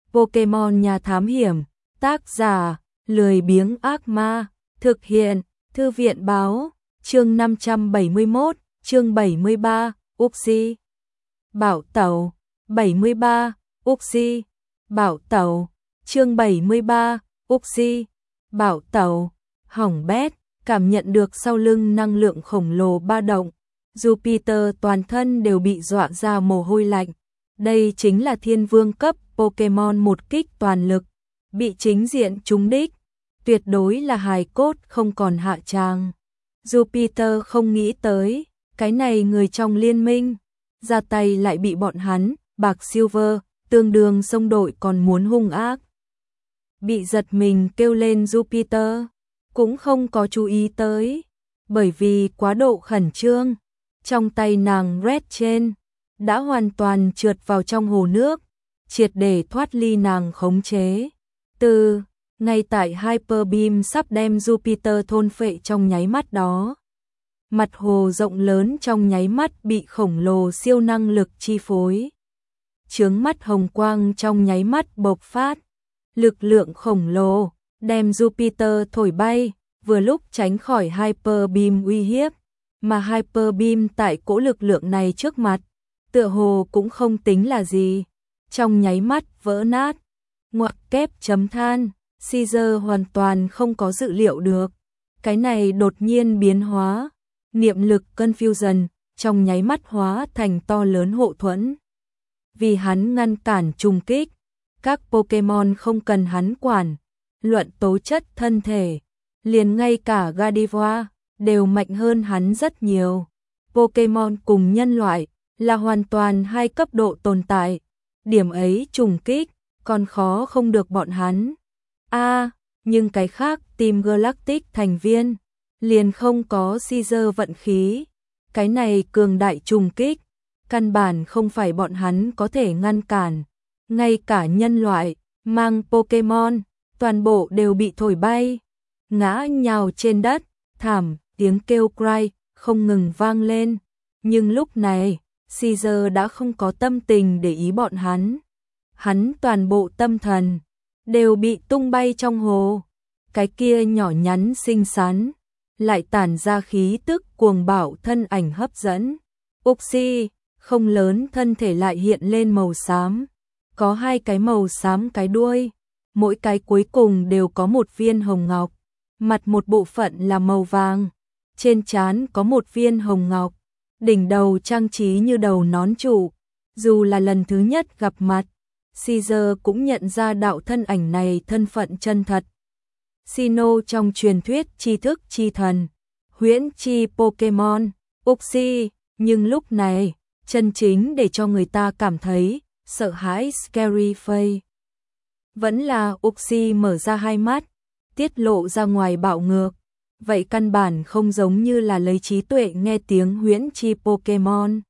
Pokemon nhà thám hiểm, tác giả, lười biếng ác ma, thực hiện, thư viện báo, chương 571, chương 73, Uxie. Bảo tẩu, 73, Uxie. Bảo tẩu, chương 73, Uxie. Bảo tẩu, hỏng bét, cảm nhận được sau lưng năng lượng khổng lồ ba động. Jupiter toàn thân đều bị dọa ra mồ hôi lạnh. Đây chính là thiên vương cấp Pokemon một kích toàn lực, bị chính diện trúng đích, tuyệt đối là hài cốt không còn hạ tràng. Jupiter không nghĩ tới, cái này người trong liên minh, ra tay lại bị bọn hắn, Bạc Silver, tương đương xông đội còn muốn hung ác. Bị giật mình kêu lên Jupiter, cũng không có chú ý tới, bởi vì quá độ khẩn trương, trong tay nàng Red Chain đã hoàn toàn trượt vào trong hồ nước, triệt để thoát ly nàng khống chế. Ngay tại Hyper Beam sắp đem Jupiter thôn phệ trong nháy mắt đó, mặt hồ rộng lớn trong nháy mắt bị khổng lồ siêu năng lực chi phối. Chướng mắt hồng quang trong nháy mắt bộc phát, lực lượng khổng lồ đem Jupiter thổi bay, vừa lúc tránh khỏi Hyper Beam uy hiếp, mà Hyper Beam tại cỗ lực lượng này trước mặt, tựa hồ cũng không tính là gì, trong nháy mắt vỡ nát. Ngoặc kép chấm than, Caesar hoàn toàn không có dự liệu được, cái này đột nhiên biến hóa, niệm lực Confusion trong nháy mắt hóa thành to lớn hộ thuẫn. Vì hắn ngăn cản trùng kích, các Pokemon không cần hắn quản, luận tố chất thân thể, liền ngay cả Gardevoir đều mạnh hơn hắn rất nhiều. Pokemon cùng nhân loại là hoàn toàn hai cấp độ tồn tại, điểm ấy trùng kích còn khó không được bọn hắn. Nhưng cái khác Team Galactic thành viên liền không có Caesar vận khí, cái này cường đại trùng kích, căn bản không phải bọn hắn có thể ngăn cản, ngay cả nhân loại mang Pokemon toàn bộ đều bị thổi bay, ngã nhào trên đất, thảm, tiếng kêu cry không ngừng vang lên, nhưng lúc này Caesar đã không có tâm tình để ý bọn hắn toàn bộ tâm thần đều bị tung bay trong hồ. Cái kia nhỏ nhắn xinh xắn, lại tản ra khí tức cuồng bạo thân ảnh hấp dẫn. Uxie, không lớn thân thể lại hiện lên màu xám, có hai cái màu xám cái đuôi, mỗi cái cuối cùng đều có một viên hồng ngọc, mặt một bộ phận là màu vàng, trên trán có một viên hồng ngọc, đỉnh đầu trang trí như đầu nón trụ. Dù là lần thứ nhất gặp mặt, Caesar cũng nhận ra đạo thân ảnh này thân phận chân thật. Sinnoh trong truyền thuyết tri thức chi thần, huyễn chi Pokemon, Uxie, nhưng lúc này, chân chính để cho người ta cảm thấy sợ hãi Scary Face. Vẫn là Uxie mở ra hai mắt, tiết lộ ra ngoài bạo ngược, vậy căn bản không giống như là lấy trí tuệ nghe tiếng huyễn chi Pokemon.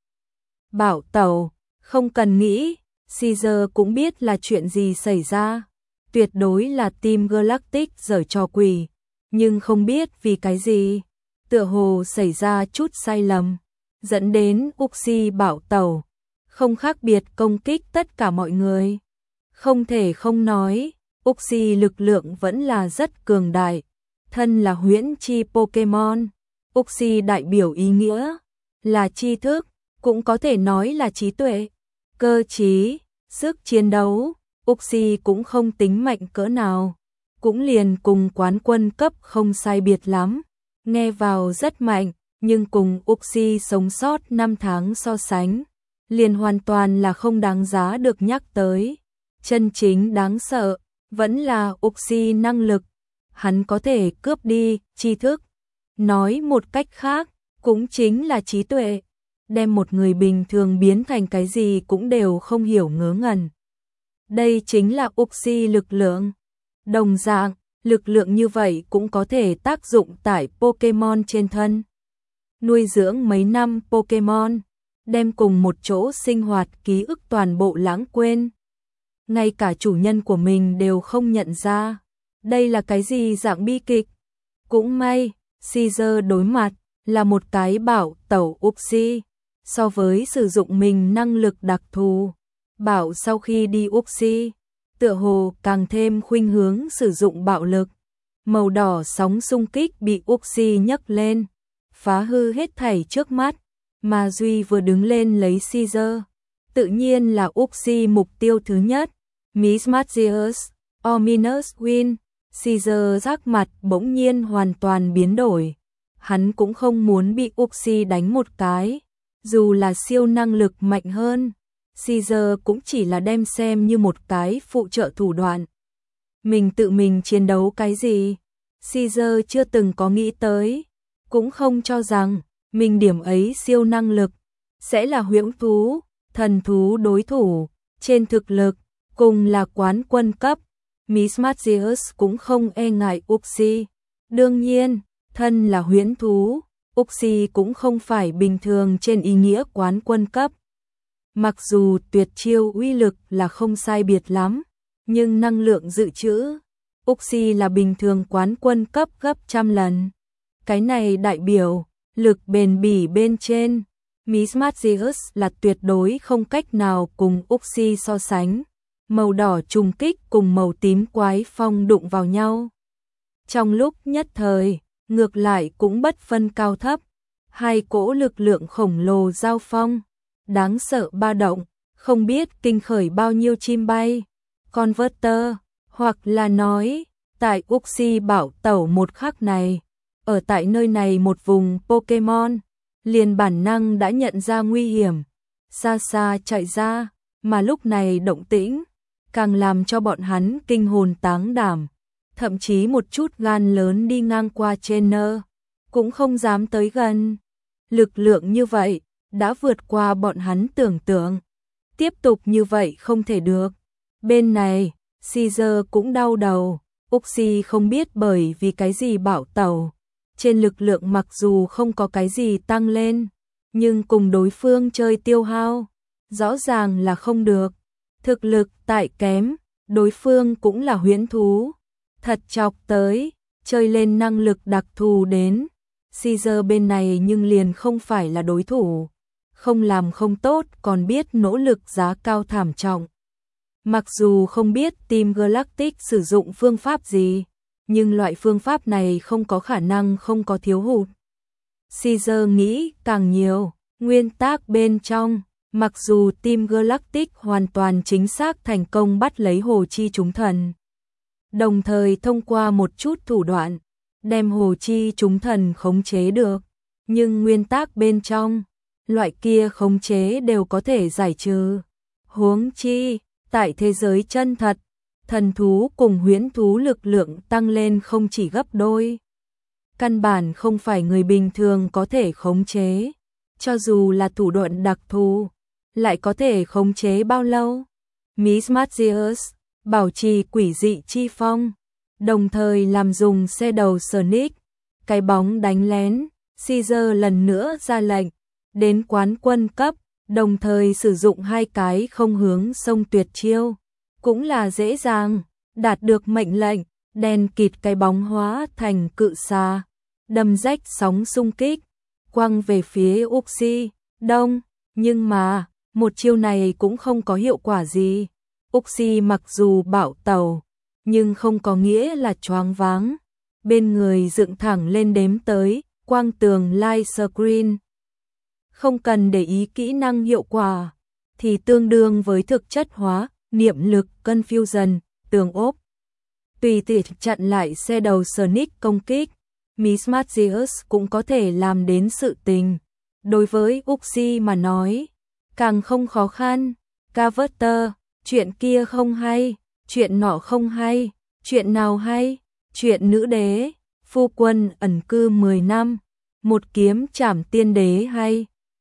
Bảo tẩu, không cần nghĩ, Caesar cũng biết là chuyện gì xảy ra, tuyệt đối là Team Galactic giở trò quỷ, nhưng không biết vì cái gì, tựa hồ xảy ra chút sai lầm, dẫn đến Uxie bảo tẩu, không khác biệt công kích tất cả mọi người. Không thể không nói, Uxie lực lượng vẫn là rất cường đại, thân là huyễn chi Pokemon, Uxie đại biểu ý nghĩa là tri thức, cũng có thể nói là trí tuệ, cơ trí, sức chiến đấu. Uxie cũng không tính mạnh cỡ nào, cũng liền cùng quán quân cấp không sai biệt lắm, nghe vào rất mạnh, nhưng cùng Uxie sống sót 5 tháng so sánh, liền hoàn toàn là không đáng giá được nhắc tới. Chân chính đáng sợ vẫn là Uxie năng lực, hắn có thể cướp đi tri thức, nói một cách khác, cũng chính là trí tuệ, đem một người bình thường biến thành cái gì cũng đều không hiểu ngớ ngẩn. Đây chính là Uxie lực lượng. Đồng dạng, lực lượng như vậy cũng có thể tác dụng tại Pokemon trên thân. Nuôi dưỡng mấy năm Pokemon, đem cùng một chỗ sinh hoạt ký ức toàn bộ lãng quên. Ngay cả chủ nhân của mình đều không nhận ra. Đây là cái gì dạng bi kịch? Cũng may, Caesar đối mặt là một cái bảo tẩu Uxie. So với sử dụng mình năng lực đặc thù, bảo sau khi đi Uxie, tựa hồ càng thêm khuynh hướng sử dụng bạo lực. Màu đỏ sóng xung kích bị Uxie nhấc lên, phá hư hết thảy trước mắt, mà Duy vừa đứng lên lấy Caesar. Tự nhiên là Uxie mục tiêu thứ nhất. Miss Magius, Ominous Win, Caesar sắc mặt bỗng nhiên hoàn toàn biến đổi. Hắn cũng không muốn bị Uxie đánh một cái, dù là siêu năng lực mạnh hơn. Caesar cũng chỉ là đem xem như một cái phụ trợ thủ đoạn. Mình tự mình chiến đấu cái gì? Caesar chưa từng có nghĩ tới, cũng không cho rằng mình điểm ấy siêu năng lực sẽ là huyễn thú, thần thú đối thủ. Trên thực lực, cùng là quán quân cấp, Miss Magius cũng không e ngại Uxie. Đương nhiên, thân là huyễn thú, Uxie cũng không phải bình thường trên ý nghĩa quán quân cấp. Mặc dù tuyệt chiêu uy lực là không sai biệt lắm, nhưng năng lượng dự trữ, Uxie là bình thường quán quân cấp gấp trăm lần. Cái này đại biểu, lực bền bỉ bên trên, Miss Magius là tuyệt đối không cách nào cùng Uxie so sánh. Màu đỏ trùng kích cùng màu tím quái phong đụng vào nhau. Trong lúc nhất thời, ngược lại cũng bất phân cao thấp, hai cỗ lực lượng khổng lồ giao phong, đáng sợ ba động, không biết kinh khởi bao nhiêu chim bay. Converter, hoặc là nói, tại Uxie bảo tẩu một khắc này, ở tại nơi này một vùng Pokemon, liền bản năng đã nhận ra nguy hiểm, xa xa chạy ra, mà lúc này động tĩnh càng làm cho bọn hắn kinh hồn táng đảm, thậm chí một chút gan lớn đi ngang qua trainer cũng không dám tới gần. Lực lượng như vậy đã vượt qua bọn hắn tưởng tượng. Tiếp tục như vậy không thể được. Bên này, Caesar cũng đau đầu, Uxie không biết bởi vì cái gì bảo tẩu. Trên lực lượng mặc dù không có cái gì tăng lên, nhưng cùng đối phương chơi tiêu hao, rõ ràng là không được. Thực lực tại kém, đối phương cũng là huyễn thú. Thật chọc tới, chơi lên năng lực đặc thù đến. Caesar bên này nhưng liền không phải là đối thủ. Không làm không tốt còn biết nỗ lực giá cao thảm trọng. Mặc dù không biết Team Galactic sử dụng phương pháp gì, nhưng loại phương pháp này không có khả năng không có thiếu hụt. Caesar nghĩ càng nhiều, nguyên tắc bên trong. Mặc dù Team Galactic hoàn toàn chính xác thành công bắt lấy Hồ Chi Chúng Thần, đồng thời thông qua một chút thủ đoạn, đem Hồ Chi Chúng Thần khống chế được, nhưng nguyên tắc bên trong, loại kia khống chế đều có thể giải trừ. Huống chi, tại thế giới chân thật, thần thú cùng huyễn thú lực lượng tăng lên không chỉ gấp đôi. Căn bản không phải người bình thường có thể khống chế, cho dù là thủ đoạn đặc thù, lại có thể khống chế bao lâu? Miss Magius bảo trì quỷ dị chi phong, đồng thời làm dùng xe đầu Sonic, cái bóng đánh lén. Caesar lần nữa ra lệnh, đến quán quân cấp, đồng thời sử dụng hai cái không hướng sông tuyệt chiêu, cũng là dễ dàng đạt được mệnh lệnh. Đen kịt cái bóng hóa thành cự xà, đâm rách sóng xung kích, quăng về phía Uxie. Đông, nhưng mà một chiêu này cũng không có hiệu quả gì. Uxie mặc dù bạo tẩu, nhưng không có nghĩa là choáng váng. Bên người dựng thẳng lên đếm tới, quang tường light screen. Không cần để ý kỹ năng hiệu quả, thì tương đương với thực chất hóa, niệm lực confusion, tường ốp. Tùy tiện chặn lại xe đầu Sonic công kích, Miss Magius cũng có thể làm đến sự tình. Đối với Uxie mà nói, càng không khó khăn. Converter, chuyện kia không hay, chuyện nọ không hay, chuyện nào hay? Chuyện nữ đế, phu quân ẩn cư 10 năm, một kiếm chảm tiên đế hay?